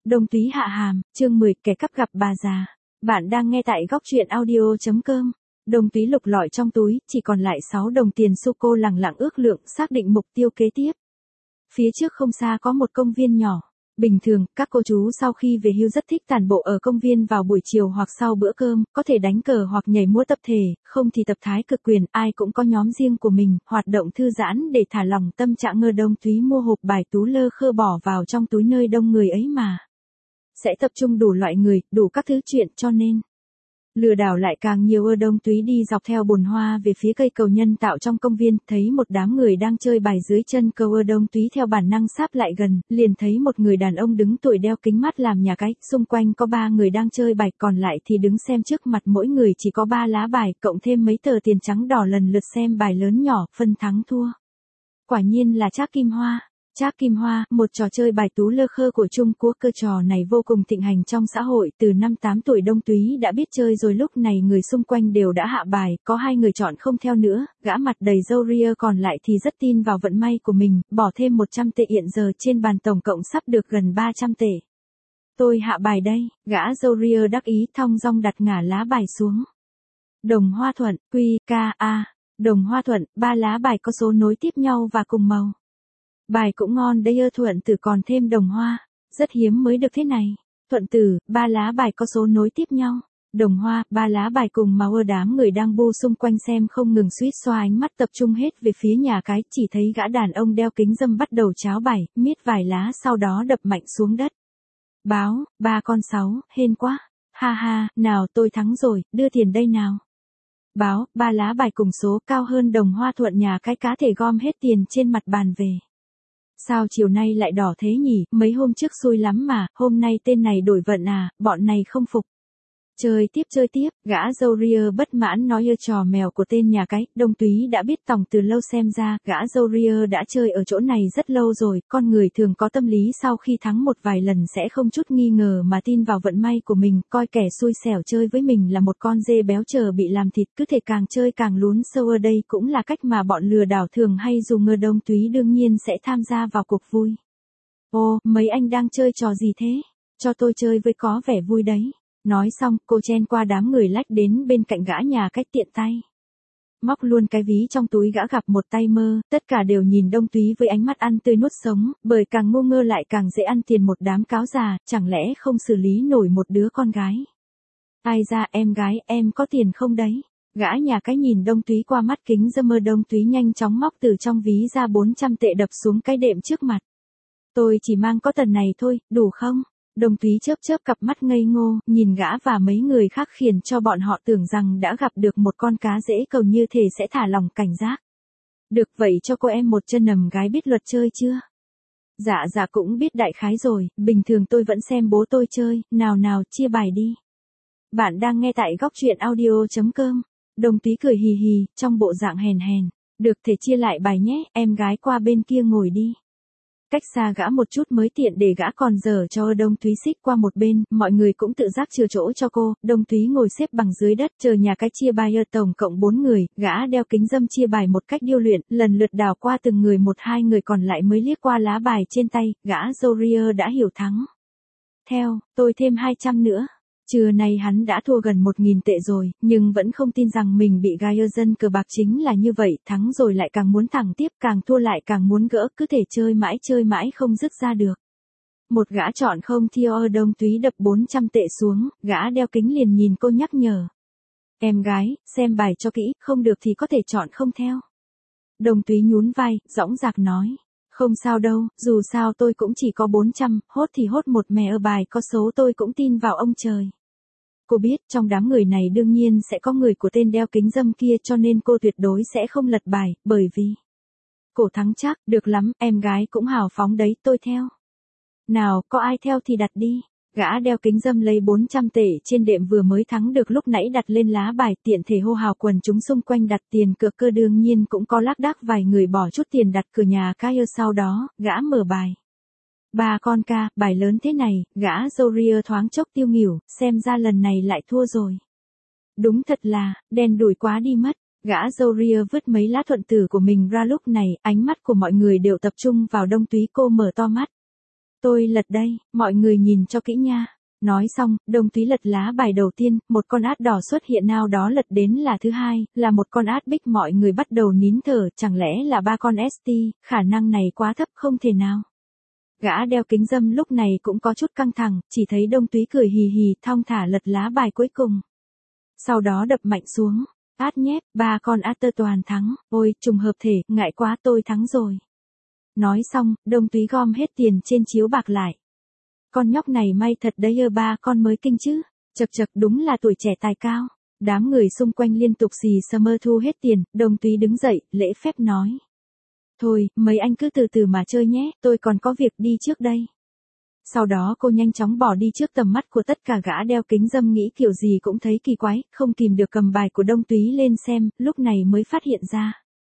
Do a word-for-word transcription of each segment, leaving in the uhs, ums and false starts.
Đông Túy hạ hàm, chương mười, kẻ cắp gặp bà già. Bạn đang nghe tại góc truyện audio.com. Đông Túy lục lọi trong túi, chỉ còn lại sáu đồng tiền xu. Cô lẳng lặng ước lượng, xác định mục tiêu kế tiếp. Phía trước không xa có một công viên nhỏ. Bình thường, các cô chú sau khi về hưu rất thích tản bộ ở công viên vào buổi chiều hoặc sau bữa cơm, có thể đánh cờ hoặc nhảy múa tập thể, không thì tập thái cực quyền, ai cũng có nhóm riêng của mình, hoạt động thư giãn để thả lỏng tâm trạng. Ngơ Đông Túy mua hộp bài tú lơ khơ bỏ vào trong túi nơi đông người ấy mà. Sẽ tập trung đủ loại người, đủ các thứ chuyện, cho nên lừa đảo lại càng nhiều. Ở Đông Túy đi dọc theo bồn hoa về phía cây cầu nhân tạo trong công viên, thấy một đám người đang chơi bài dưới chân cầu. Ở Đông Túy theo bản năng sáp lại gần, liền thấy một người đàn ông đứng tuổi đeo kính mắt làm nhà cái, xung quanh có ba người đang chơi bài, còn lại thì đứng xem. Trước mặt mỗi người chỉ có ba lá bài, cộng thêm mấy tờ tiền trắng đỏ, lần lượt xem bài lớn nhỏ, phân thắng thua. Quả nhiên là Trác Kim Hoa. Trác Kim Hoa, một trò chơi bài tú lơ khơ của Trung Quốc. Cơ trò này vô cùng thịnh hành trong xã hội, từ năm tám tuổi Đông Túy đã biết chơi rồi. Lúc này người xung quanh đều đã hạ bài, có hai người chọn không theo nữa, gã mặt đầy râu ria còn lại thì rất tin vào vận may của mình, bỏ thêm một trăm tệ. Hiện giờ trên bàn tổng cộng sắp được gần ba trăm tệ. Tôi hạ bài đây, gã râu ria đắc ý thong dong đặt ngả lá bài xuống. Đồng Hoa Thuận, Quy, K, A. Đồng Hoa Thuận, ba lá bài có số nối tiếp nhau và cùng màu. Bài cũng ngon đấy. Ơ Thuận Tử còn thêm đồng hoa, rất hiếm mới được thế này. Thuận Tử, ba lá bài có số nối tiếp nhau. Đồng Hoa, ba lá bài cùng màu. Ơ đám người đang bu xung quanh xem không ngừng suýt xoa ánh mắt tập trung hết về phía nhà cái, chỉ thấy gã đàn ông đeo kính râm bắt đầu cháo bài, miết vài lá sau đó đập mạnh xuống đất. Báo, ba con sáu, hên quá. Ha ha, nào tôi thắng rồi, đưa tiền đây nào. Báo, ba lá bài cùng số cao hơn Đồng Hoa Thuận, nhà cái cá thể gom hết tiền trên mặt bàn về. Sao chiều nay lại đỏ thế nhỉ, mấy hôm trước xui lắm mà, hôm nay tên này đổi vận à, bọn này không phục. Chơi tiếp chơi tiếp, gã râu ria bất mãn nói. Ơ trò mèo của tên nhà cái, Đông Túy đã biết tòng từ lâu, xem ra, gã râu ria đã chơi ở chỗ này rất lâu rồi. Con người thường có tâm lý sau khi thắng một vài lần sẽ không chút nghi ngờ mà tin vào vận may của mình, coi kẻ xui xẻo chơi với mình là một con dê béo chờ bị làm thịt, cứ thể càng chơi càng lún sâu. Ở đây cũng là cách mà bọn lừa đảo thường hay dùng. Ngơ Đông Túy đương nhiên sẽ tham gia vào cuộc vui. Ô, mấy anh đang chơi trò gì thế? Cho tôi chơi với, có vẻ vui đấy. Nói xong, cô chen qua đám người lách đến bên cạnh gã nhà cách, tiện tay móc luôn cái ví trong túi. Gã gặp một tay mơ, tất cả đều nhìn Đông Túy với ánh mắt ăn tươi nuốt sống, bởi càng ngu ngơ lại càng dễ ăn tiền. Một đám cáo già, chẳng lẽ không xử lý nổi một đứa con gái? Ai ra, em gái, em có tiền không đấy? Gã nhà cái nhìn Đông Túy qua mắt kính râm. Mơ Đông Túy nhanh chóng móc từ trong ví ra bốn trăm tệ đập xuống cái đệm trước mặt. Tôi chỉ mang có tần này thôi, đủ không? Đông Túy chớp chớp cặp mắt ngây ngô, nhìn gã và mấy người khác, khiến cho bọn họ tưởng rằng đã gặp được một con cá dễ cầu, như thể sẽ thả lòng cảnh giác. Được, vậy cho cô em một chân nầm gái biết luật chơi chưa? Dạ dạ cũng biết đại khái rồi, bình thường tôi vẫn xem bố tôi chơi, nào nào chia bài đi. Bạn đang nghe tại góc truyện audio.com. Đông Túy cười hì hì, trong bộ dạng hèn hèn. Được, thể chia lại bài nhé, em gái qua bên kia ngồi đi. Cách xa gã một chút mới tiện để gã còn dở cho. Đông Túy xích qua một bên, mọi người cũng tự giác chừa chỗ cho cô. Đông Túy ngồi xếp bằng dưới đất, chờ nhà cái chia bài. Ở tổng cộng bốn người, gã đeo kính râm chia bài một cách điêu luyện, lần lượt đảo qua từng người một. Hai người còn lại mới liếc qua lá bài trên tay, gã râu ria đã hiểu thắng. Theo, tôi thêm hai trăm nữa. Trưa nay hắn đã thua gần một nghìn tệ rồi, nhưng vẫn không tin rằng mình bị gai. Dân cờ bạc chính là như vậy, thắng rồi lại càng muốn thẳng tiếp, càng thua lại càng muốn gỡ, cứ thể chơi mãi chơi mãi không dứt ra được. Một gã chọn không theo. Ở Đông Túy đập bốn trăm tệ xuống, gã đeo kính liền nhìn cô nhắc nhở. Em gái, xem bài cho kỹ, không được thì có thể chọn không theo. Đông Túy nhún vai, dõng dạc nói. Không sao đâu, dù sao tôi cũng chỉ có bốn trăm, hốt thì hốt một mè. Ở bài có số tôi cũng tin vào ông trời. Cô biết trong đám người này đương nhiên sẽ có người của tên đeo kính râm kia, cho nên cô tuyệt đối sẽ không lật bài, bởi vì cổ thắng chắc. Được lắm, em gái cũng hào phóng đấy, tôi theo. Nào, có ai theo thì đặt đi. Gã đeo kính râm lấy bốn trăm tệ trên đệm vừa mới thắng được lúc nãy đặt lên lá bài, tiện thể hô hào quần chúng xung quanh đặt tiền cược. Cơ đương nhiên cũng có lác đác vài người bỏ chút tiền đặt cửa nhà cái. Sau đó, gã mở bài. Ba con ca, bài lớn thế này, gã râu ria thoáng chốc tiêu nghỉu, xem ra lần này lại thua rồi. Đúng thật là, đen đủi quá đi mất. Gã râu ria vứt mấy lá thuận tử của mình ra. Lúc này, ánh mắt của mọi người đều tập trung vào Đông Túy. Cô mở to mắt. Tôi lật đây, mọi người nhìn cho kỹ nha. Nói xong, Đồng Túy lật lá bài đầu tiên, một con át đỏ xuất hiện, nào đó lật đến là thứ hai, là một con át bích, mọi người bắt đầu nín thở, chẳng lẽ là ba con ét tê, khả năng này quá thấp không thể nào. Gã đeo kính râm lúc này cũng có chút căng thẳng, chỉ thấy Đông Túy cười hì hì, thong thả lật lá bài cuối cùng. Sau đó đập mạnh xuống, át nhép, ba con át tơ toàn thắng, ôi, trùng hợp thể, ngại quá tôi thắng rồi. Nói xong, Đông Túy gom hết tiền trên chiếu bạc lại. Con nhóc này may thật đấy ơ, ba con mới kinh chứ, chật chật đúng là tuổi trẻ tài cao. Đám người xung quanh liên tục xì Summer thu hết tiền, Đông Túy đứng dậy, lễ phép nói. Thôi, mấy anh cứ từ từ mà chơi nhé, tôi còn có việc đi trước đây. Sau đó cô nhanh chóng bỏ đi trước tầm mắt của tất cả. Gã đeo kính râm nghĩ kiểu gì cũng thấy kỳ quái, không kìm được cầm bài của Đông Túy lên xem, lúc này mới phát hiện ra.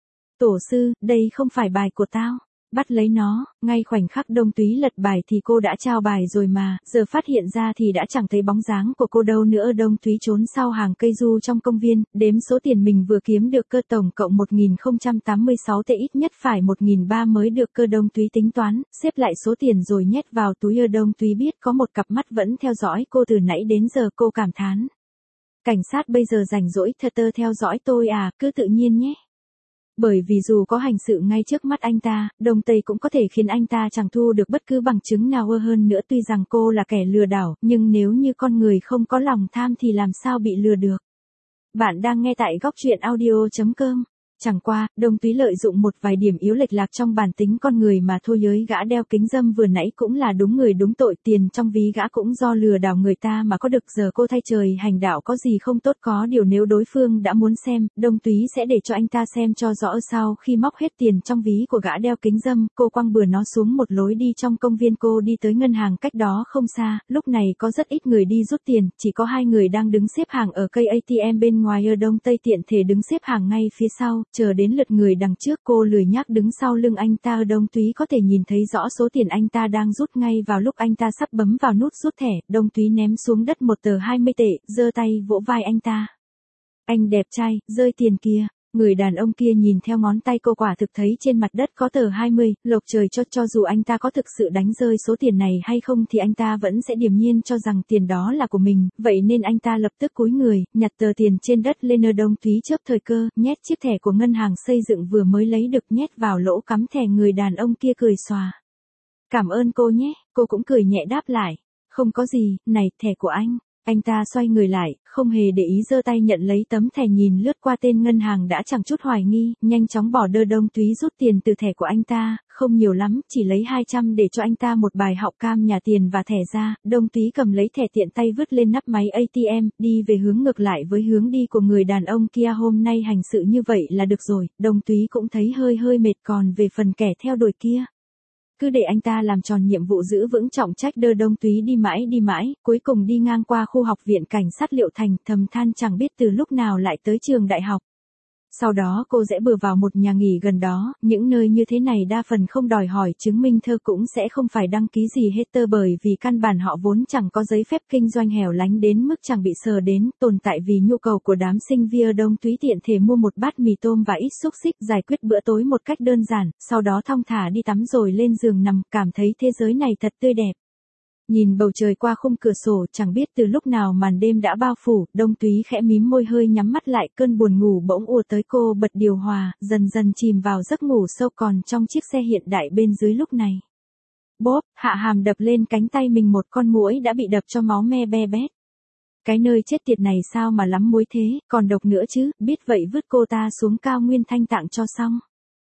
Tổ sư, đây không phải bài của tao. Bắt lấy nó, ngay khoảnh khắc Đông Túy lật bài thì cô đã trao bài rồi mà, giờ phát hiện ra thì đã chẳng thấy bóng dáng của cô đâu nữa. Đông Túy trốn sau hàng cây du trong công viên, đếm số tiền mình vừa kiếm được cơ, tổng cộng một nghìn không trăm tám mươi sáu tệ, ít nhất phải một nghìn ba trăm mới được cơ. Đông Túy tính toán, xếp lại số tiền rồi nhét vào túi. Ở Đông Túy biết có một cặp mắt vẫn theo dõi cô từ nãy đến giờ, cô cảm thán. Cảnh sát bây giờ rảnh rỗi thật tơ theo dõi tôi à, cứ tự nhiên nhé. Bởi vì dù có hành sự ngay trước mắt anh ta, Đông Tây cũng có thể khiến anh ta chẳng thu được bất cứ bằng chứng nào hơn nữa. Tuy rằng cô là kẻ lừa đảo, nhưng nếu như con người không có lòng tham thì làm sao bị lừa được. Bạn đang nghe tại góc truyện audio chấm com. Chẳng qua, Đông Túy lợi dụng một vài điểm yếu lệch lạc trong bản tính con người mà thôi. Giới gã đeo kính râm vừa nãy cũng là đúng người đúng tội, tiền trong ví gã cũng do lừa đảo người ta mà có được. Giờ cô thay trời hành đạo có gì không tốt, có điều nếu đối phương đã muốn xem, Đông Túy sẽ để cho anh ta xem cho rõ. Sau khi móc hết tiền trong ví của gã đeo kính râm, cô quăng bừa nó xuống một lối đi trong công viên. Cô đi tới ngân hàng cách đó không xa, lúc này có rất ít người đi rút tiền, chỉ có hai người đang đứng xếp hàng ở cây a tê em bên ngoài. Ở Đông Tây tiện thể đứng xếp hàng ngay phía sau, chờ đến lượt người đằng trước. Cô lười nhác đứng sau lưng anh ta. Ở Đông Túy có thể nhìn thấy rõ số tiền anh ta đang rút. Ngay vào lúc anh ta sắp bấm vào nút rút thẻ, Đông Túy ném xuống đất một tờ hai mươi tệ, giơ tay vỗ vai anh ta. Anh đẹp trai, rơi tiền kia. Người đàn ông kia nhìn theo ngón tay cô, quả thực thấy trên mặt đất có tờ hai mươi, lộc trời cho cho dù anh ta có thực sự đánh rơi số tiền này hay không thì anh ta vẫn sẽ điềm nhiên cho rằng tiền đó là của mình, vậy nên anh ta lập tức cúi người, nhặt tờ tiền trên đất lên. Ở Đông Túy chớp thời cơ, nhét chiếc thẻ của ngân hàng xây dựng vừa mới lấy được nhét vào lỗ cắm thẻ. Người đàn ông kia cười xòa. Cảm ơn cô nhé, cô cũng cười nhẹ đáp lại. Không có gì, này, thẻ của anh. Anh ta xoay người lại, không hề để ý, giơ tay nhận lấy tấm thẻ, nhìn lướt qua tên ngân hàng đã chẳng chút hoài nghi, nhanh chóng bỏ đơ. Đông Túy rút tiền từ thẻ của anh ta, không nhiều lắm, chỉ lấy hai trăm để cho anh ta một bài học cam nhà tiền và thẻ ra. Đông Túy cầm lấy thẻ tiện tay vứt lên nắp máy a tê em, đi về hướng ngược lại với hướng đi của người đàn ông kia. Hôm nay hành sự như vậy là được rồi, Đông Túy cũng thấy hơi hơi mệt, còn về phần kẻ theo đuổi kia, cứ để anh ta làm tròn nhiệm vụ giữ vững trọng trách. Đơ Đông Túy đi mãi đi mãi, cuối cùng đi ngang qua khu học viện cảnh sát Liệu Thành, thầm than chẳng biết từ lúc nào lại tới trường đại học. Sau đó cô rẽ bừa vào một nhà nghỉ gần đó, những nơi như thế này đa phần không đòi hỏi chứng minh thư, cũng sẽ không phải đăng ký gì hết tơ, bởi vì căn bản họ vốn chẳng có giấy phép kinh doanh, hẻo lánh đến mức chẳng bị sờ đến, tồn tại vì nhu cầu của đám sinh viên. Đông Túy tiện thể mua một bát mì tôm và ít xúc xích, giải quyết bữa tối một cách đơn giản, sau đó thong thả đi tắm rồi lên giường nằm, cảm thấy thế giới này thật tươi đẹp. Nhìn bầu trời qua khung cửa sổ, chẳng biết từ lúc nào màn đêm đã bao phủ, Đông Túy khẽ mím môi, hơi nhắm mắt lại, cơn buồn ngủ bỗng ùa tới. Cô bật điều hòa, dần dần chìm vào giấc ngủ sâu. Còn trong chiếc xe hiện đại bên dưới lúc này, bốp, hạ hàm đập lên cánh tay mình, một con muỗi đã bị đập cho máu me be bét. Cái nơi chết tiệt này sao mà lắm muối thế, còn độc nữa chứ, biết vậy vứt cô ta xuống cao nguyên thanh tạng cho xong.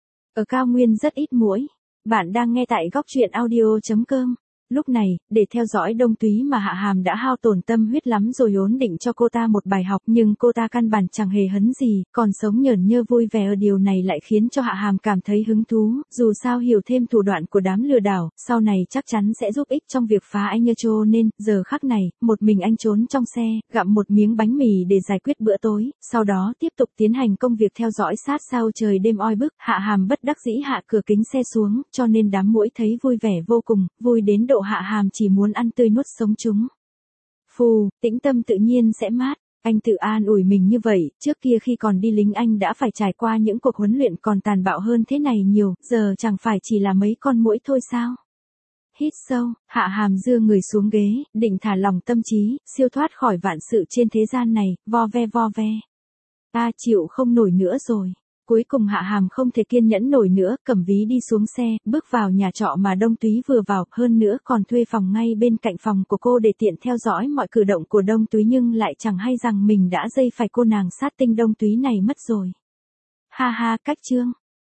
Ở cao nguyên rất ít muỗi. Bạn đang nghe tại góc truyện audio chấm com. Lúc này, để theo dõi Đông Túy mà Hạ Hàm đã hao tổn tâm huyết lắm rồi, ốn định cho cô ta một bài học, nhưng cô ta căn bản chẳng hề hấn gì, còn sống nhởn nhơ vui vẻ. Ở điều này lại khiến cho Hạ Hàm cảm thấy hứng thú, dù sao hiểu thêm thủ đoạn của đám lừa đảo, sau này chắc chắn sẽ giúp ích trong việc phá anh, cho nên, giờ khắc này, một mình anh trốn trong xe, gặm một miếng bánh mì để giải quyết bữa tối, sau đó tiếp tục tiến hành công việc theo dõi sát sao. Trời đêm oi bức, Hạ Hàm bất đắc dĩ hạ cửa kính xe xuống, cho nên đám muỗi thấy vui vẻ vô cùng, vui đến độ Hạ Hàm chỉ muốn ăn tươi nuốt sống chúng. Phù, tĩnh tâm tự nhiên sẽ mát. Anh tự an ủi mình như vậy, trước kia khi còn đi lính anh đã phải trải qua những cuộc huấn luyện còn tàn bạo hơn thế này nhiều, giờ chẳng phải chỉ là mấy con muỗi thôi sao? Hít sâu, Hạ Hàm đưa người xuống ghế, định thả lỏng tâm trí, siêu thoát khỏi vạn sự trên thế gian này, vo ve vo ve. Ta chịu không nổi nữa rồi. Cuối cùng Hạ Hàm không thể kiên nhẫn nổi nữa, cầm ví đi xuống xe, bước vào nhà trọ mà Đông Túy vừa vào, hơn nữa còn thuê phòng ngay bên cạnh phòng của cô để tiện theo dõi mọi cử động của Đông Túy, nhưng lại chẳng hay rằng mình đã dây phải cô nàng sát tinh Đông Túy này mất rồi. Ha ha, cách chương.